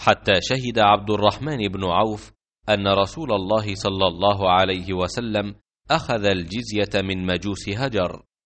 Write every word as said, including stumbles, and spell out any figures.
حتى شهد عبد الرحمن بن عوف أن رسول الله صلى الله عليه وسلم أخذ الجزية من مجوس هجر.